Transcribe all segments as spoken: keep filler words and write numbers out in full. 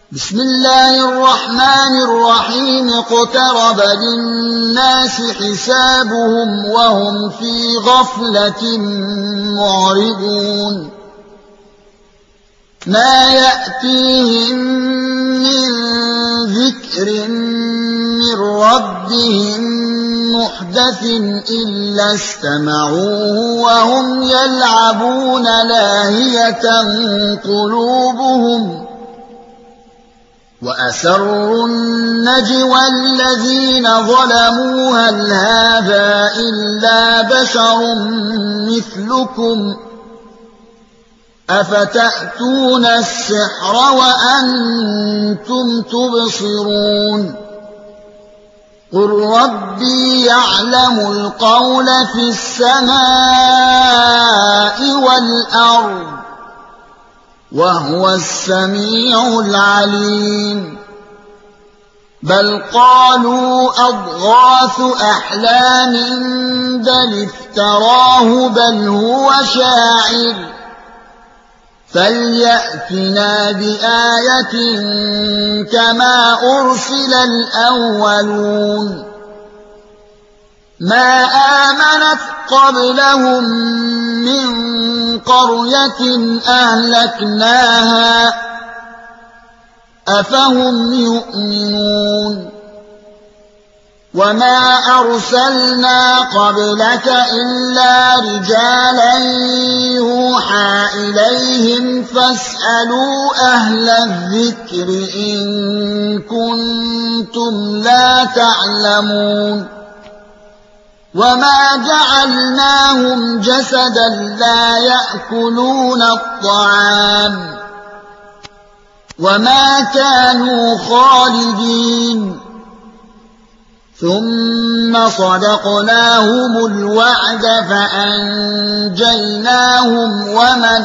بسم الله الرحمن الرحيم اقترب للناس حسابهم وهم في غفلة معرضون ما يأتيهم من ذكر من ربهم محدث إلا استمعوه وهم يلعبون لاهية قلوبهم وأسروا النجوى الذين ظلموا هل هذا إلا بشر مثلكم أفتأتون السحر وأنتم تبصرون قل ربي يعلم القول في السماء والأرض وهو السميع العليم بل قالوا أضغاث أحلام بل افتراه بل هو شاعر فليأتنا بآية كما أرسل الأولون ما آمنت قبلهم من قرية أهلكناها أفهم يؤمنون وما أرسلنا قبلك إلا رجالا يوحى إليهم فاسألوا أهل الذكر إن كنتم لا تعلمون وما جعلناهم جسدا لا يأكلون الطعام وما كانوا خالدين ثم صدقناهم الوعد فأنجيناهم ومن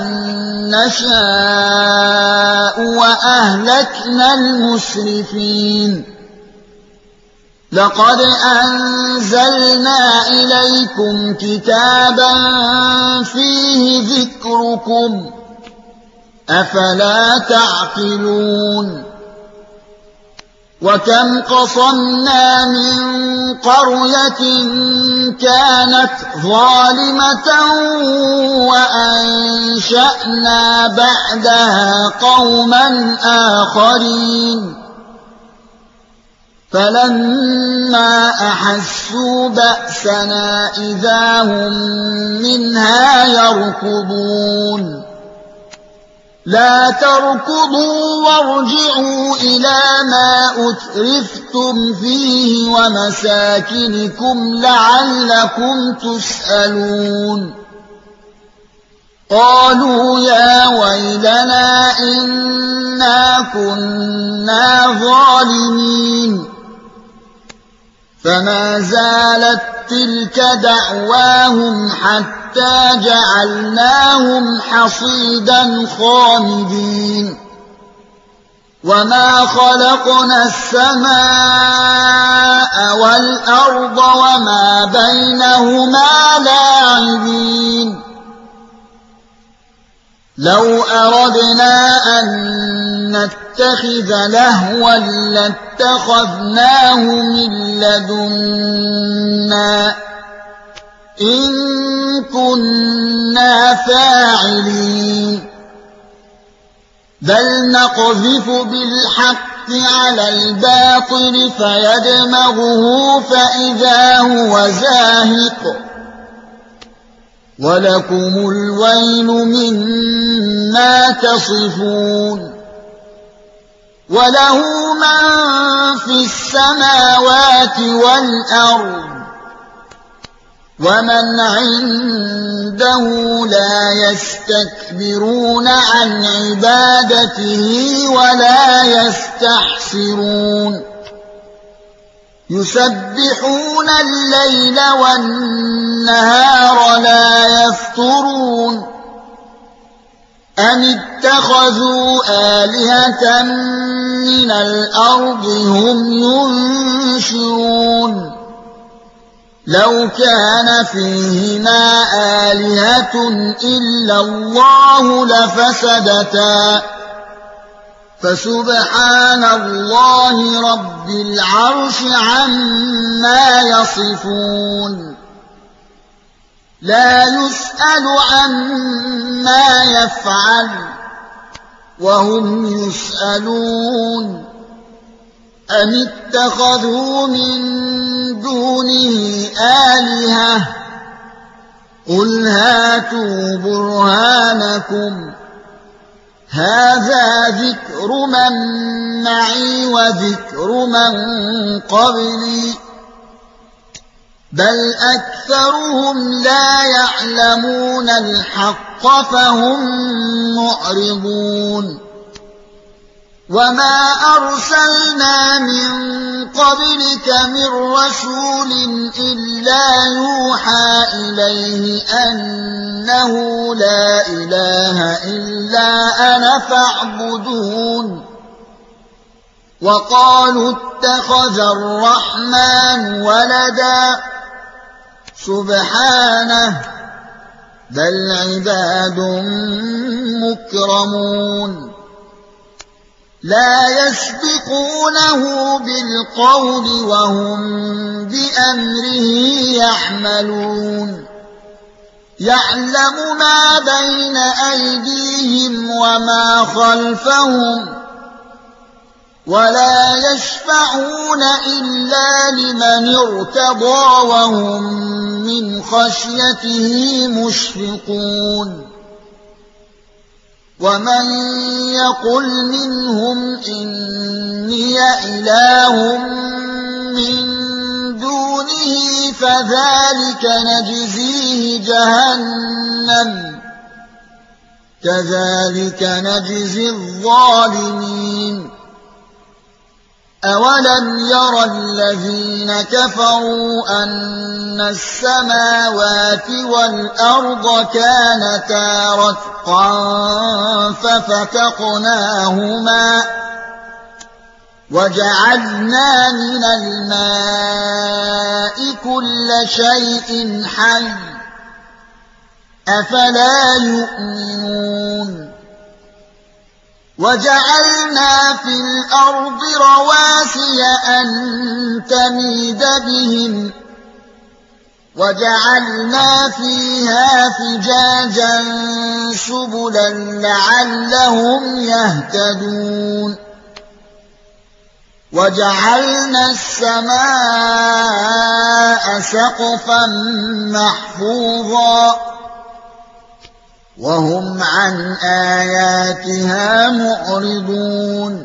نشاء وأهلكنا المسرفين لقد أنزلنا إليكم كتابا فيه ذكركم أفلا تعقلون وكم قصمنا من قرية كانت ظالمة وأنشأنا بعدها قوما آخرين فلما أحسوا بأسنا إذا هم منها يركضون لا تركضوا وارجعوا إلى ما أترفتم فيه ومساكنكم لعلكم تسألون قالوا يا ويلنا إنا كنا ظالمين فما زالت تلك دعواهم حتى جعلناهم حصيدا خامدين وما خلقنا السماء والأرض وما بينهما لاعبين لو أردنا أن نتخذ لهوا لاتخذناه من لدنا إن كنا فاعلين بل نقذف بالحق على الباطل فيدمغه فإذا هو زاهق ولكم الويل مما تصفون وله من في السماوات والأرض ومن عنده لا يستكبرون عن عبادته ولا يستحسرون يسبحون الليل والنهار لا يفترون أم اتخذوا آلهة من الأرض هم ينشرون لو كان فيهما آلهة إلا الله لفسدتا فسبحان الله رب العرش عما يصفون لا يسأل عما يفعل وهم يسألون أم اتخذوا من دونه آلهة قل هاتوا برهانكم هذا ذكر من معي وذكر من قبلي بل أكثرهم لا يعلمون الحق فهم معرضون وما أرسلنا من قبلك من رسول إلا يوحى إليه أنه لا إله إلا أنا فاعبدون وقالوا اتخذ الرحمن ولدا سبحانه بل عباد مكرمون لا يسبقونه بالقول وهم بأمره يعملون يعلم ما بين أيديهم وما خلفهم ولا يشفعون إلا لمن ارتضى وهم من خشيته مشفقون ومن يقل منهم إني إله من دونه فذلك نجزيه جهنم كذلك نجزي الظالمين أولم ير الذين كفروا أن السماوات والأرض كانتا رتقا ففتقناهما وجعلنا من الماء كل شيء حي أفلا يؤمنون وجعلنا في الأرض رواسي أن تميد بهم وجعلنا فيها فجاجا سبلا لعلهم يهتدون وجعلنا السماء سقفا محفوظا وهم عن آياتها معرضون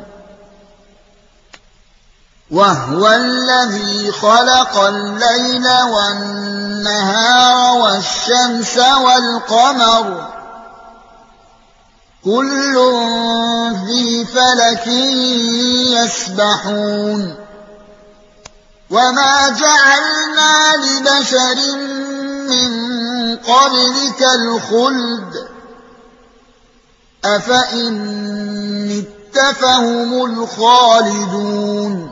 وهو الذي خلق الليل والنهار والشمس والقمر كل في فلك يسبحون وما جعلنا لبشر من قبلك الخلد أفإن مت فهم الخالدون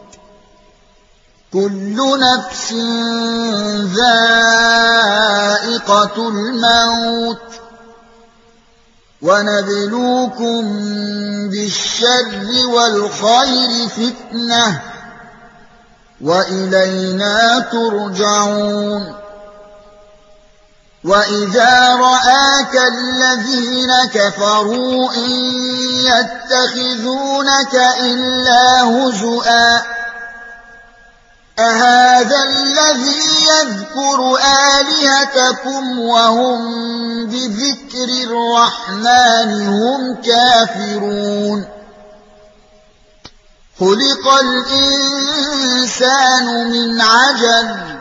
كل نفس ذائقة الموت ونبلوكم بالشر والخير فتنة وإلينا ترجعون وإذا رآك الذين كفروا إن يتخذونك إلا هزؤا أهذا الذي يذكر آلهتكم وهم بذكر الرحمن هم كافرون خلق الإنسان من عجل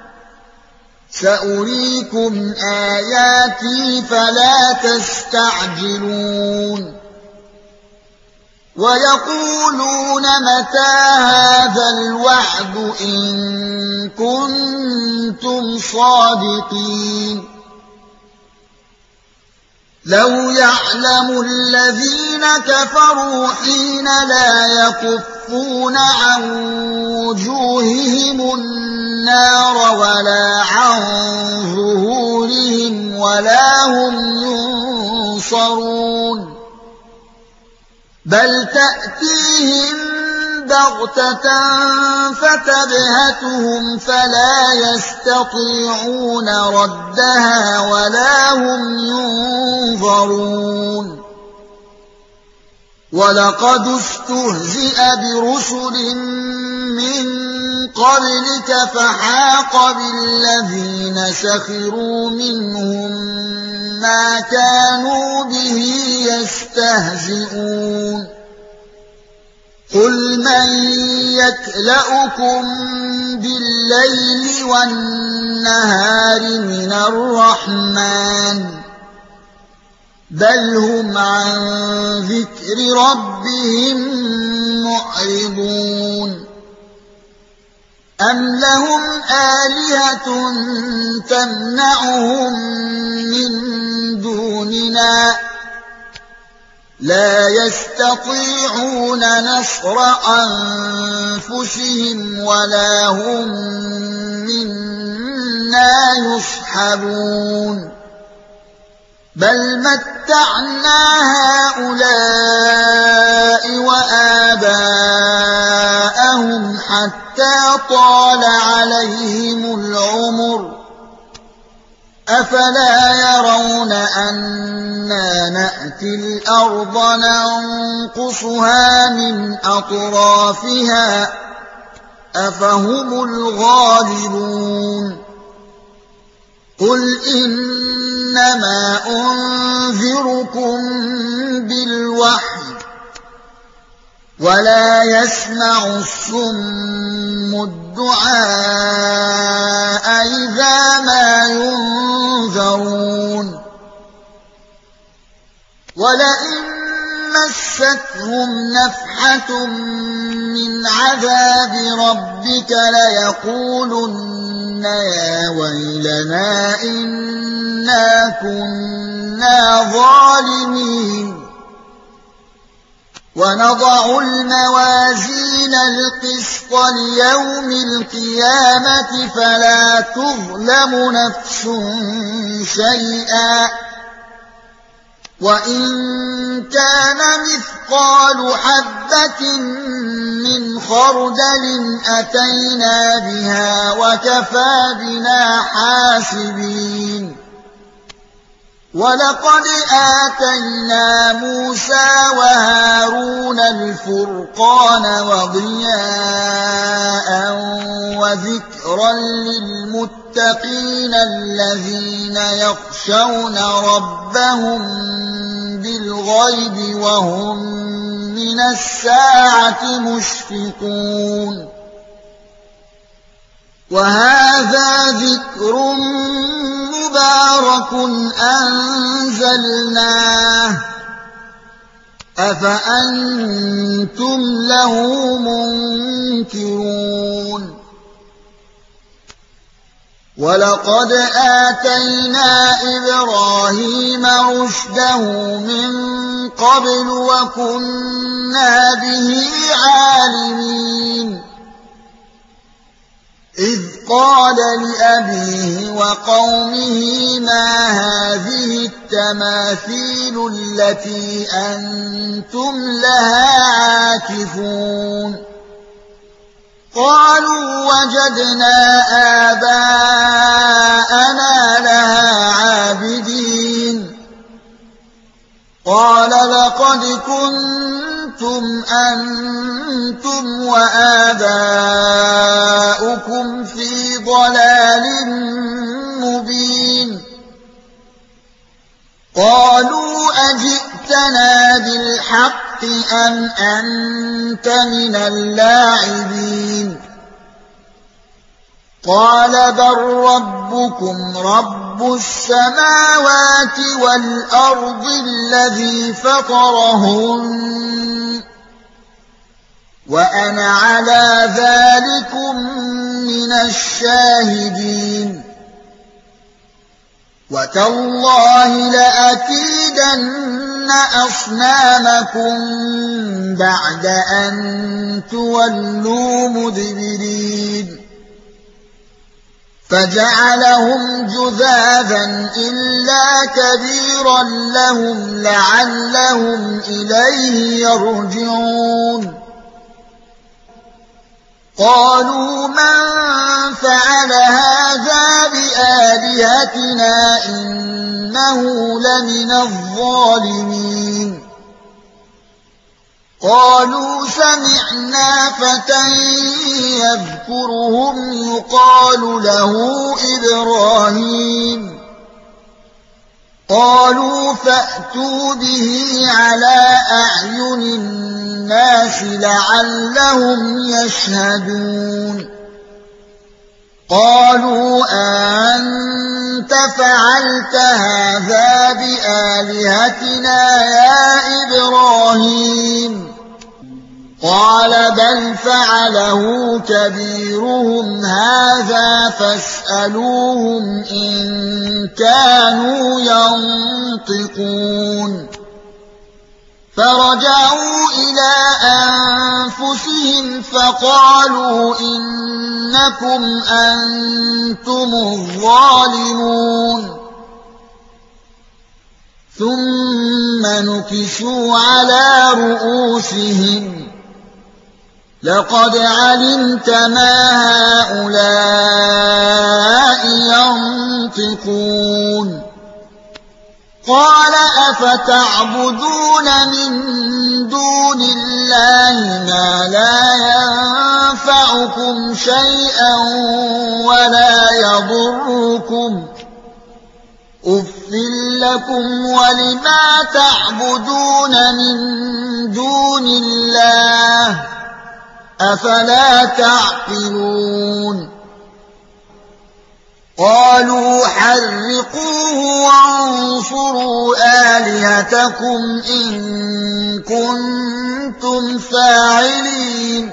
سأريكم آياتي فلا تستعجلون ويقولون متى هذا الوعد إن كنتم صادقين لو يعلم الذين كفروا حين لا يكفون عن وجوههم النار ولا عن ظهورهم ولا هم ينصرون بل تأتيهم بغتة فتبهتهم فلا يستطيعون ردها ولا هم ينظرون ولقد استهزئ برسل من قبلك فحاق بالذين سخروا منهم ما كانوا به يستهزئون قل من يكلؤكم بالليل والنهار من الرحمن بل هم عن ذكر ربهم معرضون أم لهم آلهة تمنعهم من دوننا لا يستطيعون نصر أنفسهم ولا هم منا يصحبون بل متعنا هؤلاء وآباءهم حتى طال عليهم العمر أفلا يرون أنا نأتي الأرض ننقصها من أطرافها أفهم الغالبون قل إنما أنذركم بالوحي ولا يسمع الصم الدعاء إذا ما ينذرون ولئن مستهم نفحة من عذاب ربك ليقولن يا ويلنا إنا كنا ظالمين ونضع الموازين القسط ليوم القيامة فلا تظلم نفس شيئا وإن كان مثقال حبة من خردل أتينا بها وكفى بنا حاسبين ولقد آتينا موسى وهارون الفرقان وضياء وذكرا للمتقين الذين يخشون ربهم بالغيب وهم من الساعة مشفقون وهذا ذكر مبارك أنزلناه أفأنتم له منكرون ولقد آتينا إبراهيم رشده من قبل وكنا به عالمين إذ قال لأبيه وقومه ما هذه التماثيل التي أنتم لها عاكفون قالوا وجدنا آباءنا لها عابدين قال لقد كنتم أنتم وآباؤكم في ضلال مبين قالوا أجئتنا بالحق أم أنت من اللاعبين قال بل ربكم رب السماوات والأرض الذي فطرهن وأنا على ذلكم من الشاهدين وتالله لأكيدن أصنامكم بعد أن تولوا مدبرين فجعلهم جذاذا إلا كبيرا لهم لعلهم إليه يرجعون قالوا من فعل هذا بآلهتنا إنه لمن الظالمين قالوا سمعنا فتى يذكرهم يقال له إبراهيم قالوا فأتوا به على أعين الناس لعلهم يشهدون قالوا أنت فعلت هذا بآلهتنا يا إبراهيم قال بل فعله كبيرهم هذا فاسألوهم إن كانوا ينطقون فرجعوا إلى أنفسهم فقالوا إنكم أنتم الظالمون ثم نكسوا على رؤوسهم لقد علمت ما هؤلاء ينطقون قال أفتعبدون من دون الله ما لا ينفعكم شيئا ولا يضركم أُفٍّ لكم ولما تعبدون من دون الله أفلا تعقلون قالوا حرقوه وانصروا آلهتكم إن كنتم فاعلين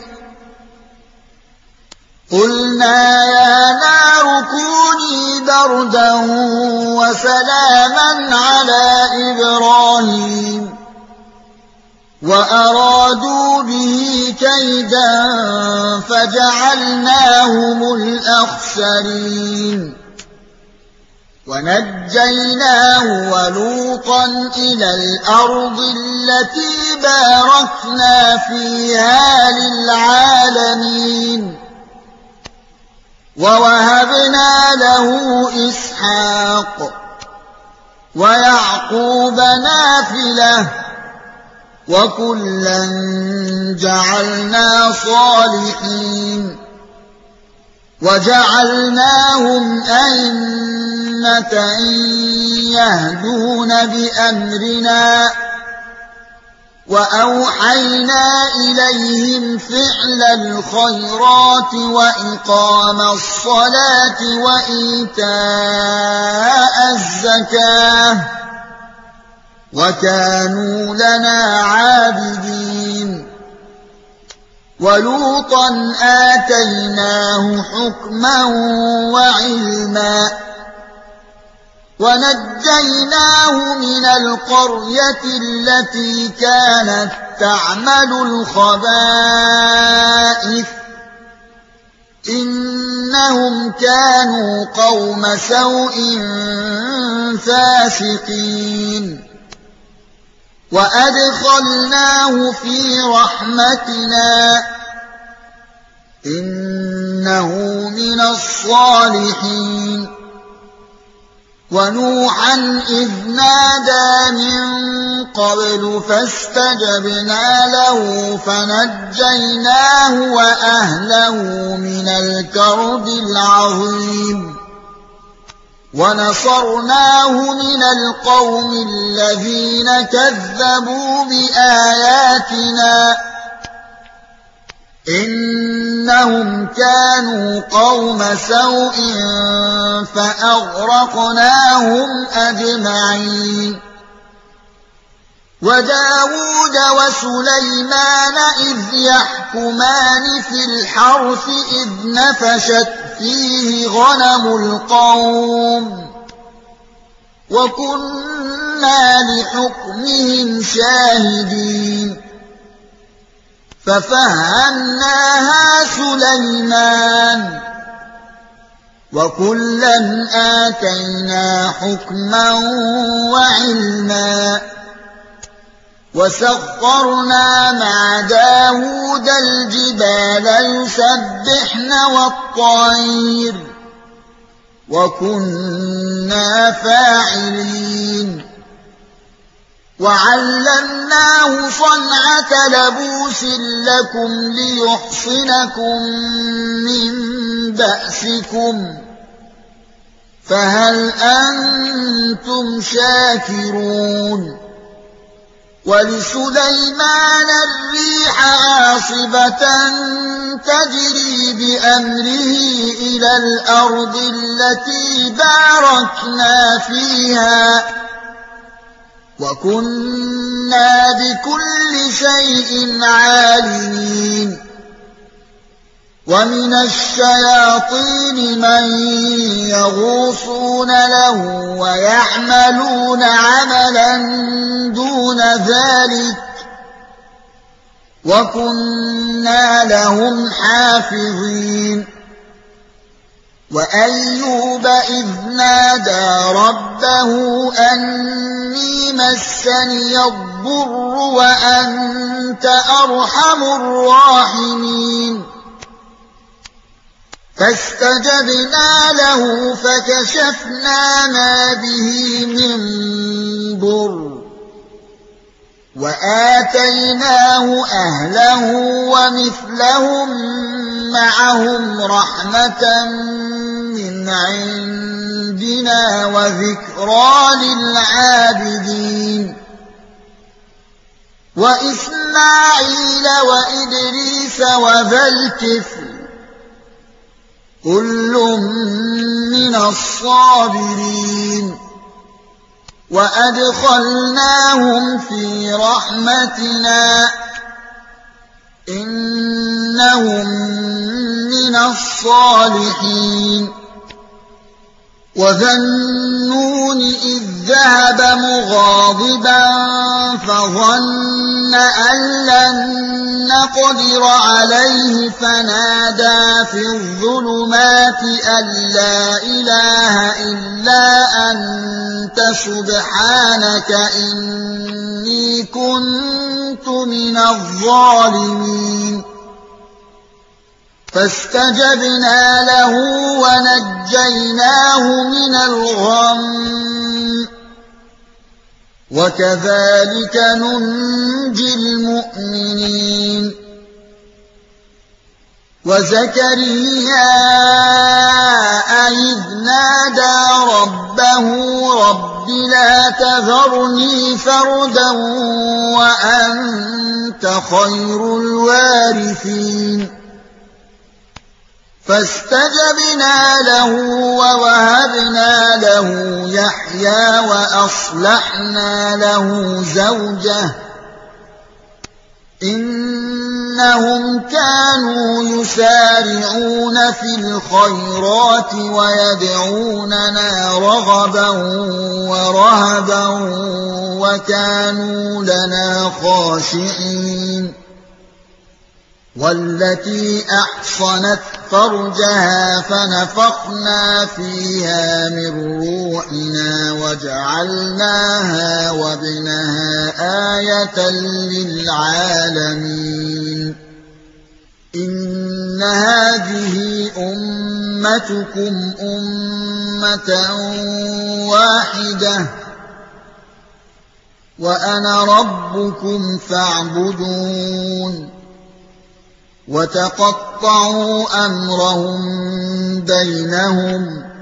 قلنا يا نار كوني بردا وسلاما على إبراهيم وأرادوا به كيدا فجعلناهم الأخسرين ونجيناه ولوطا إلى الأرض التي باركنا فيها للعالمين ووهبنا له إسحاق ويعقوب نافلة وكلا جعلنا صالحين وجعلناهم أئمة يهدون بأمرنا وأوحينا إليهم فعل الخيرات وإقام الصلاة وإيتاء الزكاة وكانوا لنا عابدين ولوطا آتيناه حكما وعلما ونجيناه من القرية التي كانت تعمل الخبائث إنهم كانوا قوم سوء فاسقين وأدخلناه في رحمتنا إنه من الصالحين ونوحا إذ نادى من قبل فاستجبنا له فنجيناه وأهله من الكرب العظيم ونصرناه من القوم الذين كذبوا بآياتنا إنهم كانوا قوم سوء فأغرقناهم أجمعين وداود وسليمان إذ يحكمان في الحرث إذ نفشت فيه غنم القوم وكنا لحكمهم شاهدين ففهمناها سليمان وكلا آتينا حكما وعلما وسخرنا مع داود الجبال يسبحن والطير وكنا فاعلين وعلمناه صنعة لبوس لكم ليحصنكم من بأسكم فهل أنتم شاكرون ولسليمان الريح عاصفة تجري بأمره إلى الأرض التي باركنا فيها وكنا بكل شيء عالمين ومن الشياطين من يغوصون له ويعملون عملا دون ذلك وكنا لهم حافظين وأيوب إذ نادى ربه أني مسني الضر وأنت أرحم الراحمين فاستجبنا له فكشفنا ما به من ضر وآتيناه أهله ومثلهم معهم رحمة من عندنا وذكرى للعابدين وإسماعيل وإدريس وذا الكفل كل من الصابرين وأدخلناهم في رحمتنا إنهم من الصالحين وذا النون إذ ذهب مغاضبا فظن أن لن نقدر عليه فنادى في الظلمات أن لا إله إلا أنت سبحانك إني كنت من الظالمين فاستجبنا له ونجيناه من الغم وكذلك ننجي المؤمنين وزكريا إذ نادى ربه رب لا تذرني فردا وأنت خير الوارثين فاستجبنا له ووهبنا له يحيى وأصلحنا له زوجه إنهم كانوا يسارعون في الخيرات ويدعوننا رغبا ورهبا وكانوا لنا خاشعين والتي أحصنت فرجها فنفخنا فيها من روحنا وجعلناها وابنها آية للعالمين إن هذه أمتكم أمة واحدة وأنا ربكم فاعبدون وتقطعوا أمرهم بينهم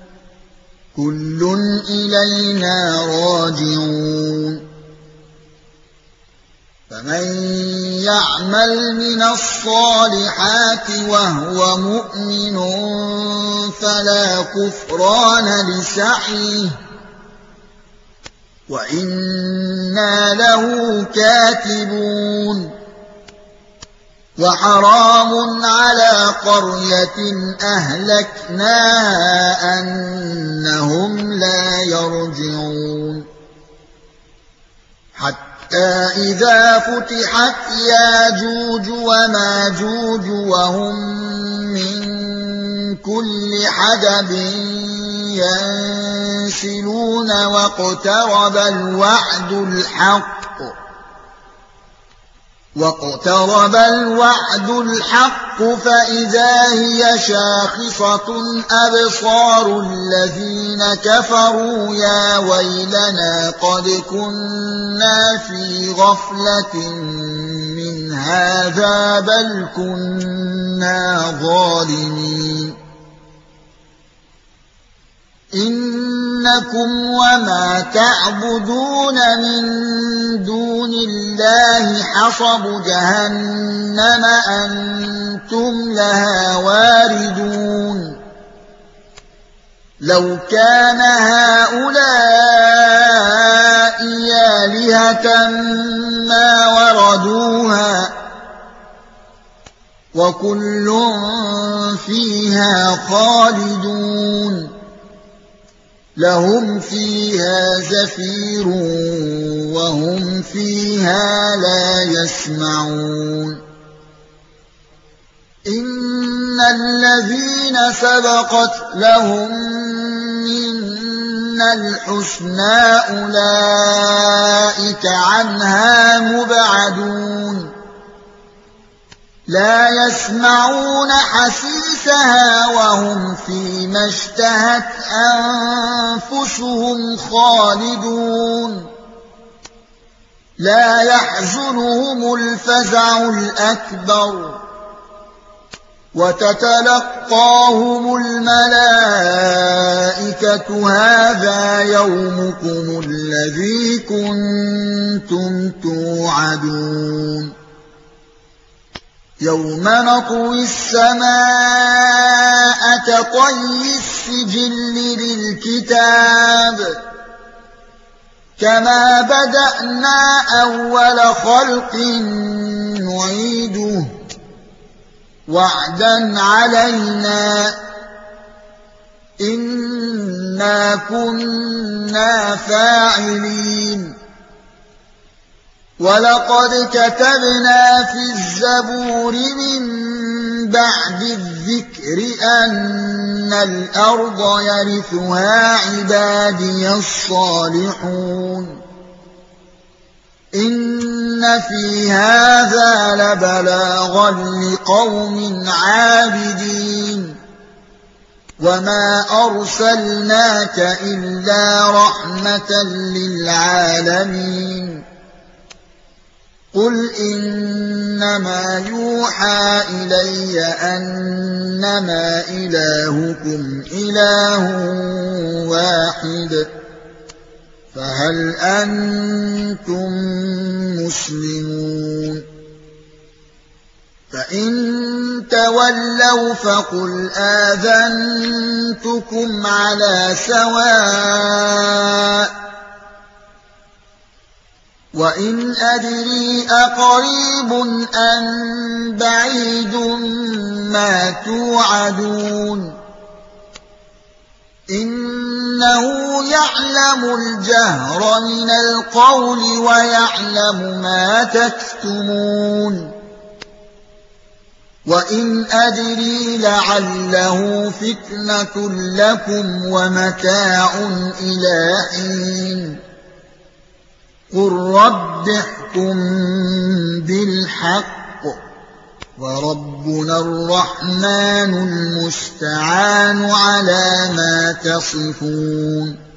كل إلينا راجعون فمن يعمل من الصالحات وهو مؤمن فلا كفران لسعيه وإنا له كاتبون وحرام على قرية أهلكناها أنهم لا يرجعون حتى إذا فتحت ياجوج وماجوج وهم من كل حدب ينسلون واقترب الوعد الحق واقترب الوعد الحق فإذا هي شاخصة أبصار الذين كفروا يا ويلنا قد كنا في غفلة من هذا بل كنا ظالمين إنكم وما تعبدون من دون الله حصب جهنم أنتم لها واردون لو كان هؤلاء آلهة ما وردوها وكل فيها خالدون لهم فيها زفير وهم فيها لا يسمعون إن الذين سبقت لهم منا الحسنى أولئك عنها مبعدون لا يسمعون حسيسها وهم فيما اشتهت أنفسهم خالدون لا يحزنهم الفزع الأكبر وتتلقاهم الملائكة هذا يومكم الذي كنتم توعدون يوم نطوي السماء كطي السجل للكتاب كما بدأنا أول خلق نعيده وعدا علينا إنا كنا فاعلين ولقد كتبنا في الزبور من بعد الذكر أن الأرض يرثها عبادي الصالحون إن في هذا لبلاغا لقوم عابدين وما أرسلناك إلا رحمة للعالمين قل إنما يوحى إلي أنما إلهكم إله واحد فهل أنتم مسلمون فإن تولوا فقل آذنتكم على سواء وإن أدري أقريب أم بعيد ما توعدون إنه يعلم الجهر من القول ويعلم ما تكتمون وإن أدري لعله فتنة لكم ومتاع إلى حين قل رب احكم بالحق وربنا الرحمن المستعان على ما تصفون